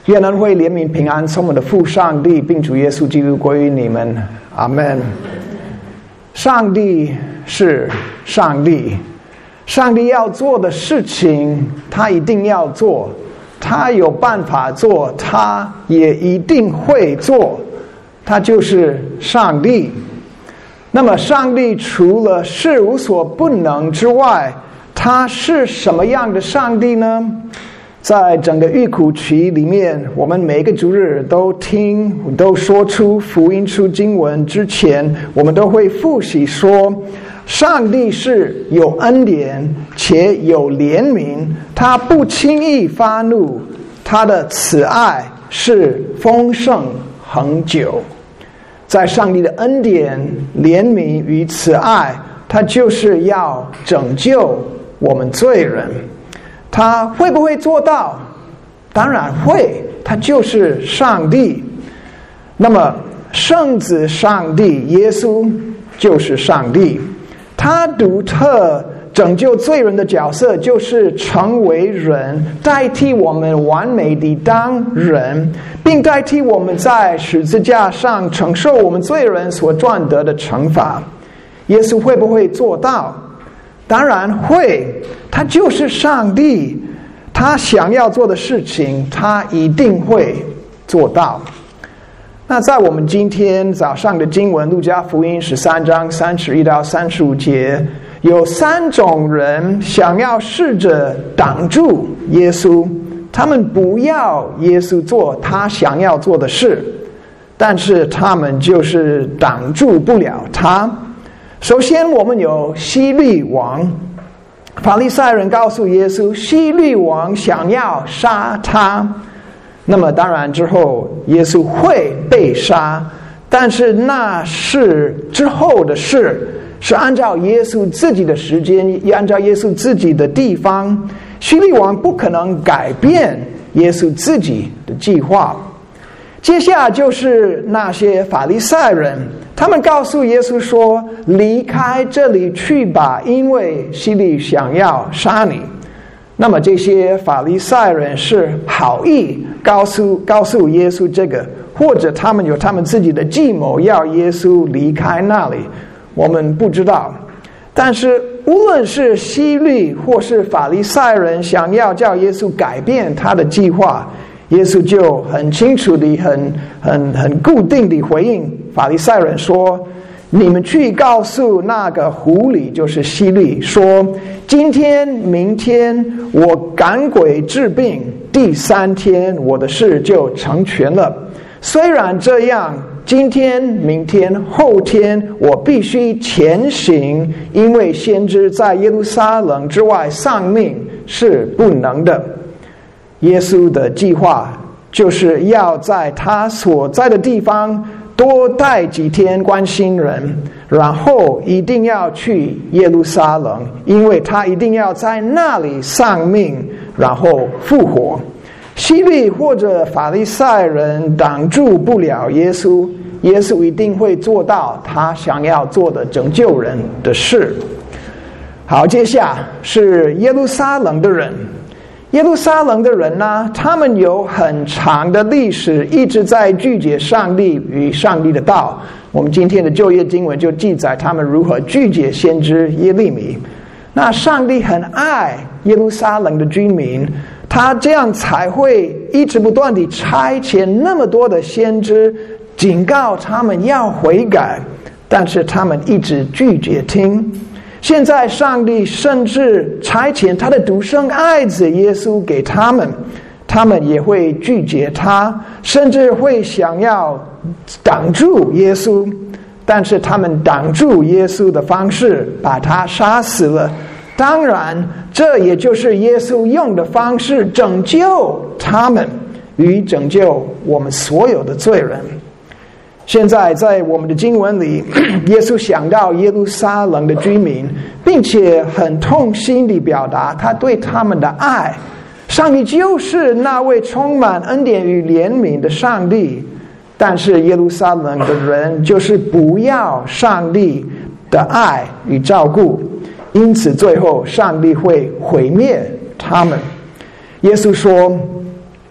愿恩惠怜悯平安从我们的父上帝并主耶稣基督归于你们，阿们。上帝是上帝，上帝要做的事情他一定要做，他有办法做，他也一定会做，他就是上帝。那么上帝除了是无所不能之外，他是什么样的上帝呢？在整个预苦期里面，我们每个主日都说出福音书经文之前，我们都会复习说，上帝是有恩典且有怜悯，他不轻易发怒，他的慈爱是丰盛恒久。在上帝的恩典、怜悯与慈爱，他就是要拯救我们罪人。他会不会做到？当然会，他就是上帝。那么圣子上帝耶稣就是上帝，他独特拯救罪人的角色就是成为人，代替我们完美地当人，并代替我们在十字架上承受我们罪人所赚得的惩罚。耶稣会不会做到？当然会，他就是上帝，他想要做的事情他一定会做到。那在我们今天早上的经文路加福音13章31到35节，有3种人想要试着挡住耶稣，他们不要耶稣做他想要做的事，但是他们就是挡住不了他。首先我们有希律王，法利赛人告诉耶稣，希律王想要杀他。那么当然之后耶稣会被杀，但是那是之后的事，是按照耶稣自己的时间，也按照耶稣自己的地方。希律王不可能改变耶稣自己的计划。接下来就是那些法利赛人，他们告诉耶稣说，离开这里去吧，因为希律想要杀你。那么这些法利赛人是好意告诉耶稣这个，或者他们有他们自己的计谋要耶稣离开那里，我们不知道。但是无论是希律或是法利赛人想要叫耶稣改变他的计划，耶稣就很清楚地很固定地回应法利赛人说，你们去告诉那个狐狸，就是希律，说今天明天我赶鬼治病，第3天我的事就成全了。虽然这样，今天明天后天我必须前行，因为先知在耶路撒冷之外丧命是不能的。耶稣的计划就是要在他所在的地方多待几天关心人，然后一定要去耶路撒冷，因为他一定要在那里丧命，然后复活。希律或者法利赛人挡住不了耶稣，耶稣一定会做到他想要做的拯救人的事。好，接下是耶路撒冷的人。耶路撒冷的人呢，他们有很长的历史，一直在拒绝上帝与上帝的道。我们今天的旧约经文就记载他们如何拒绝先知耶利米。那上帝很爱耶路撒冷的居民，他这样才会一直不断地差遣那么多的先知，警告他们要悔改，但是他们一直拒绝听。现在上帝甚至差遣他的独生爱子耶稣给他们，他们也会拒绝他，甚至会想要挡住耶稣。但是他们挡住耶稣的方式，把他杀死了。当然这也就是耶稣用的方式，拯救他们与拯救我们所有的罪人。现在在我们的经文里，耶稣想到耶路撒冷的居民，并且很痛心地表达他对他们的爱。上帝就是那位充满恩典与怜悯的上帝，但是耶路撒冷的人就是不要上帝的爱与照顾，因此最后上帝会毁灭他们。耶稣说，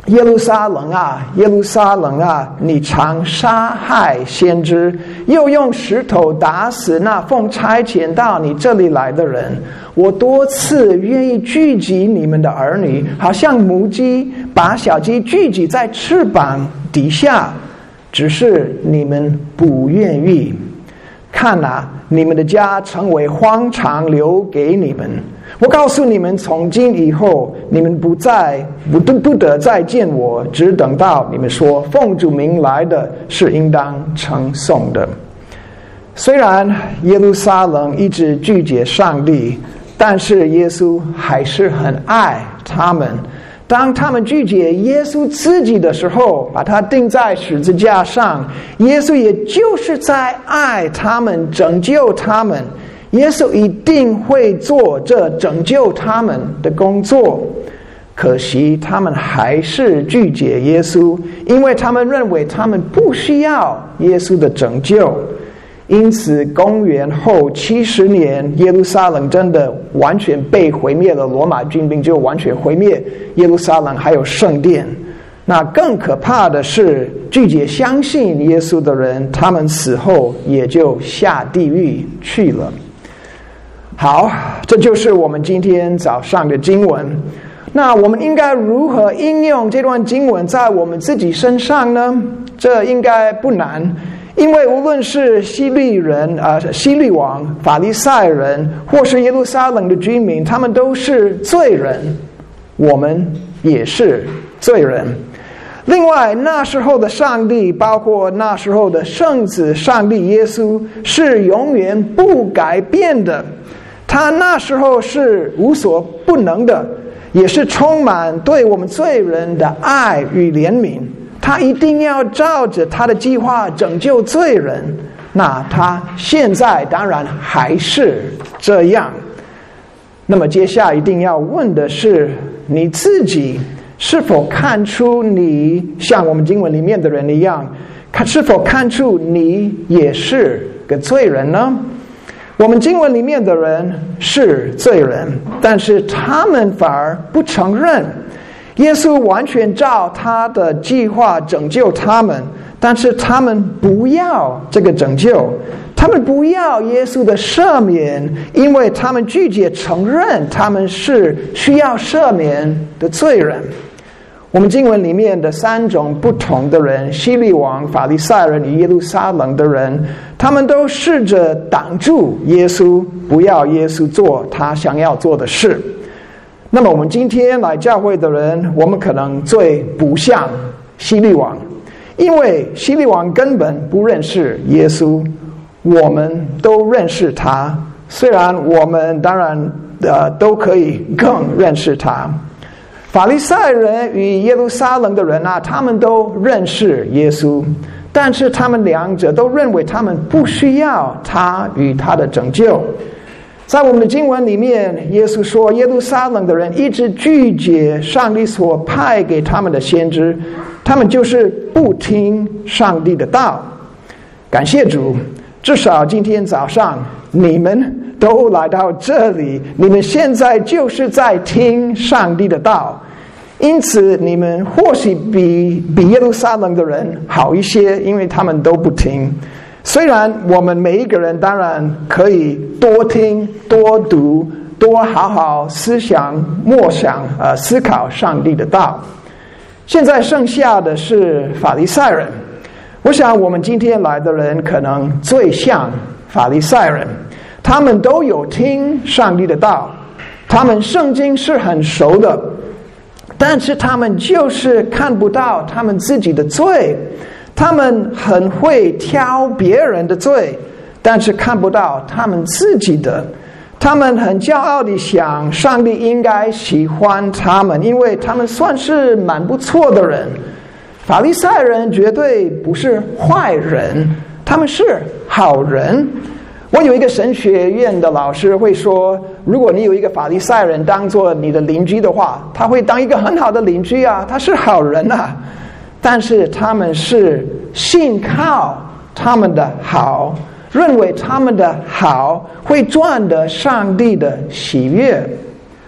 耶路撒冷啊，耶路撒冷啊，你常杀害先知，又用石头打死那奉差遣到你这里来的人。我多次愿意聚集你们的儿女，好像母鸡把小鸡聚集在翅膀底下，只是你们不愿意。看啊，你们的家成为荒场，留给你们。我告诉你们，从今以后，你们不得再见我，只等到你们说奉主名来的是应当称颂的。虽然耶路撒冷一直拒绝上帝，但是耶稣还是很爱他们。当他们拒绝耶稣自己的时候，把他钉在十字架上，耶稣也就是在爱他们，拯救他们。耶稣一定会做这拯救他们的工作，可惜他们还是拒绝耶稣，因为他们认为他们不需要耶稣的拯救。因此公元后70年，耶路撒冷真的完全被毁灭了，罗马军兵就完全毁灭耶路撒冷还有圣殿。那更可怕的是，拒绝相信耶稣的人，他们死后也就下地狱去了。好，这就是我们今天早上的经文。那我们应该如何应用这段经文在我们自己身上呢？这应该不难，因为无论是希律王、法利赛人，或是耶路撒冷的居民，他们都是罪人，我们也是罪人。另外，那时候的上帝，包括那时候的圣子上帝耶稣，是永远不改变的。他那时候是无所不能的，也是充满对我们罪人的爱与怜悯。他一定要照着他的计划拯救罪人，那他现在当然还是这样。那么接下来一定要问的是，你自己是否看出你像我们经文里面的人一样，是否看出你也是个罪人呢？我们经文里面的人是罪人，但是他们反而不承认耶稣完全照他的计划拯救他们，但是他们不要这个拯救，他们不要耶稣的赦免，因为他们拒绝承认他们是需要赦免的罪人。我们经文里面的3种不同的人，希律王、法利赛人与耶路撒冷的人，他们都试着挡住耶稣，不要耶稣做他想要做的事。那么我们今天来教会的人，我们可能最不像希律王，因为希律王根本不认识耶稣，我们都认识他，虽然我们当然都可以更认识他。法利赛人与耶路撒冷的人啊，他们都认识耶稣，但是他们两者都认为他们不需要他与他的拯救。在我们的经文里面，耶稣说耶路撒冷的人一直拒绝上帝所派给他们的先知，他们就是不听上帝的道。感谢主，至少今天早上你们都来到这里，你们现在就是在听上帝的道，因此你们或许比耶路撒冷的人好一些，因为他们都不听。虽然我们每一个人当然可以多听、多读、多好好思想、默想、思考上帝的道。现在剩下的是法利赛人。我想我们今天来的人可能最像法利赛人，他们都有听上帝的道，他们圣经是很熟的，但是他们就是看不到他们自己的罪。他们很会挑别人的罪，但是看不到他们自己的。他们很骄傲地想上帝应该喜欢他们，因为他们算是蛮不错的人。法利赛人绝对不是坏人，他们是好人。我有一个神学院的老师会说，如果你有一个法利赛人当做你的邻居的话，他会当一个很好的邻居啊，他是好人啊。但是他们是信靠他们的好，认为他们的好会赚得上帝的喜悦。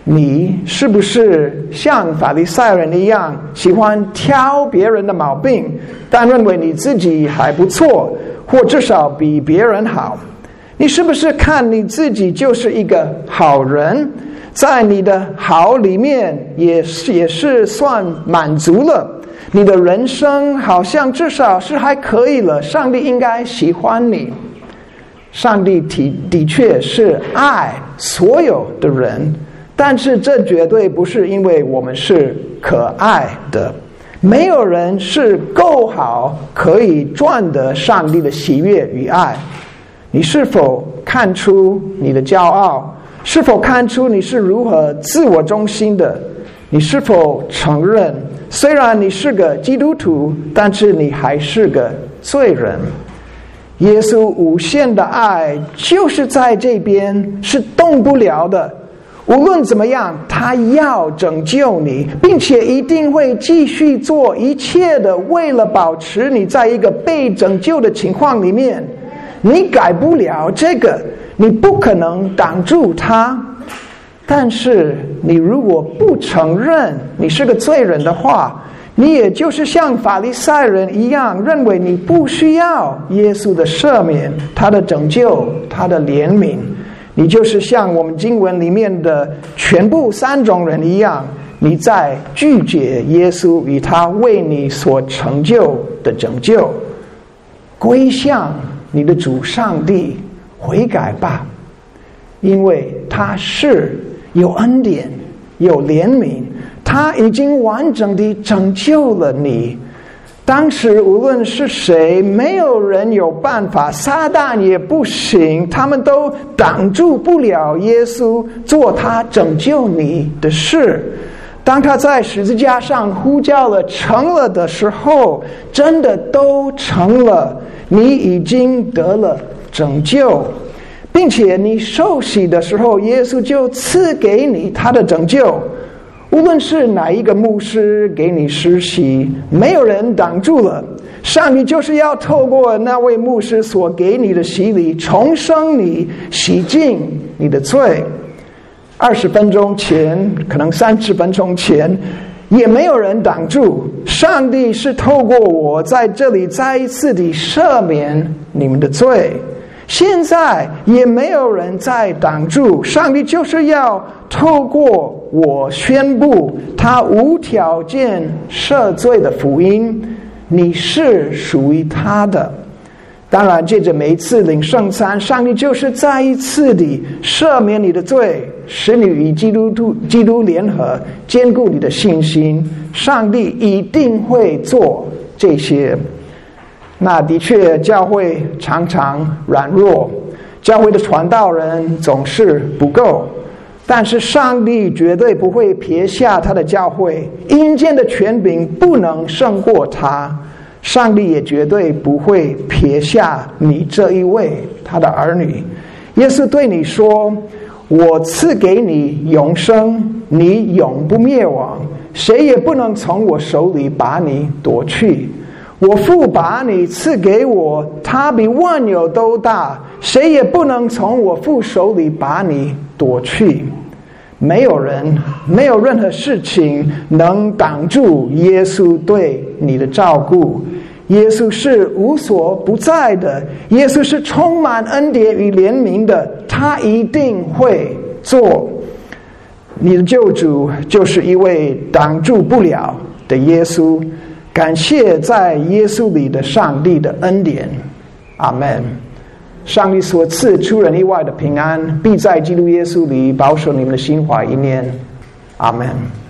你是不是像法利赛人一样，喜欢挑别人的毛病，但认为你自己还不错，或至少比别人好？你是不是看你自己就是一个好人，在你的好里面也是算满足了，你的人生好像至少是还可以了，上帝应该喜欢你？上帝的确是爱所有的人，但是这绝对不是因为我们是可爱的。没有人是够好可以赚得上帝的喜悦与爱。你是否看出你的骄傲？是否看出你是如何自我中心的？你是否承认，虽然你是个基督徒，但是你还是个罪人？耶稣无限的爱就是在这边，是动不了的。无论怎么样，他要拯救你，并且一定会继续做一切的，为了保持你在一个被拯救的情况里面。你改不了这个，你不可能挡住他。但是你如果不承认你是个罪人的话，你也就是像法利赛人一样，认为你不需要耶稣的赦免，他的拯救，他的怜悯。你就是像我们经文里面的全部3种人一样，你在拒绝耶稣与他为你所成就的拯救。归向你的主上帝，悔改吧，因为他是有恩典有怜悯，他已经完整地拯救了你。当时无论是谁，没有人有办法，撒旦也不行，他们都挡住不了耶稣做他拯救你的事。当他在十字架上呼叫了成了的时候，真的都成了，你已经得了拯救，并且你受洗的时候，耶稣就赐给你他的拯救。无论是哪一个牧师给你施洗，没有人挡住了，上帝就是要透过那位牧师所给你的洗礼，重生你，洗净你的罪。20分钟前，可能30分钟前，也没有人挡住。上帝是透过我在这里再一次地赦免你们的罪。现在也没有人再挡住，上帝就是要透过我宣布他无条件赦罪的福音，你是属于他的。当然借着每一次领圣餐，上帝就是再一次地赦免你的罪，使你与基督联合，坚固你的信心。上帝一定会做这些。那的确教会常常软弱，教会的传道人总是不够，但是上帝绝对不会撇下他的教会，阴间的权柄不能胜过他，上帝也绝对不会撇下你这一位他的儿女。耶稣对你说，我赐给你永生，你永不灭亡，谁也不能从我手里把你夺去。我父把你赐给我，他比万有都大，谁也不能从我父手里把你夺去。没有人，没有任何事情能挡住耶稣对你的照顾。耶稣是无所不在的，耶稣是充满恩典与怜悯的，他一定会做。你的救主就是一位挡住不了的耶稣。感谢在耶稣里的上帝的恩典，阿们。上帝所赐出人意外的平安，必在基督耶稣里保守你们的心怀意念，阿们。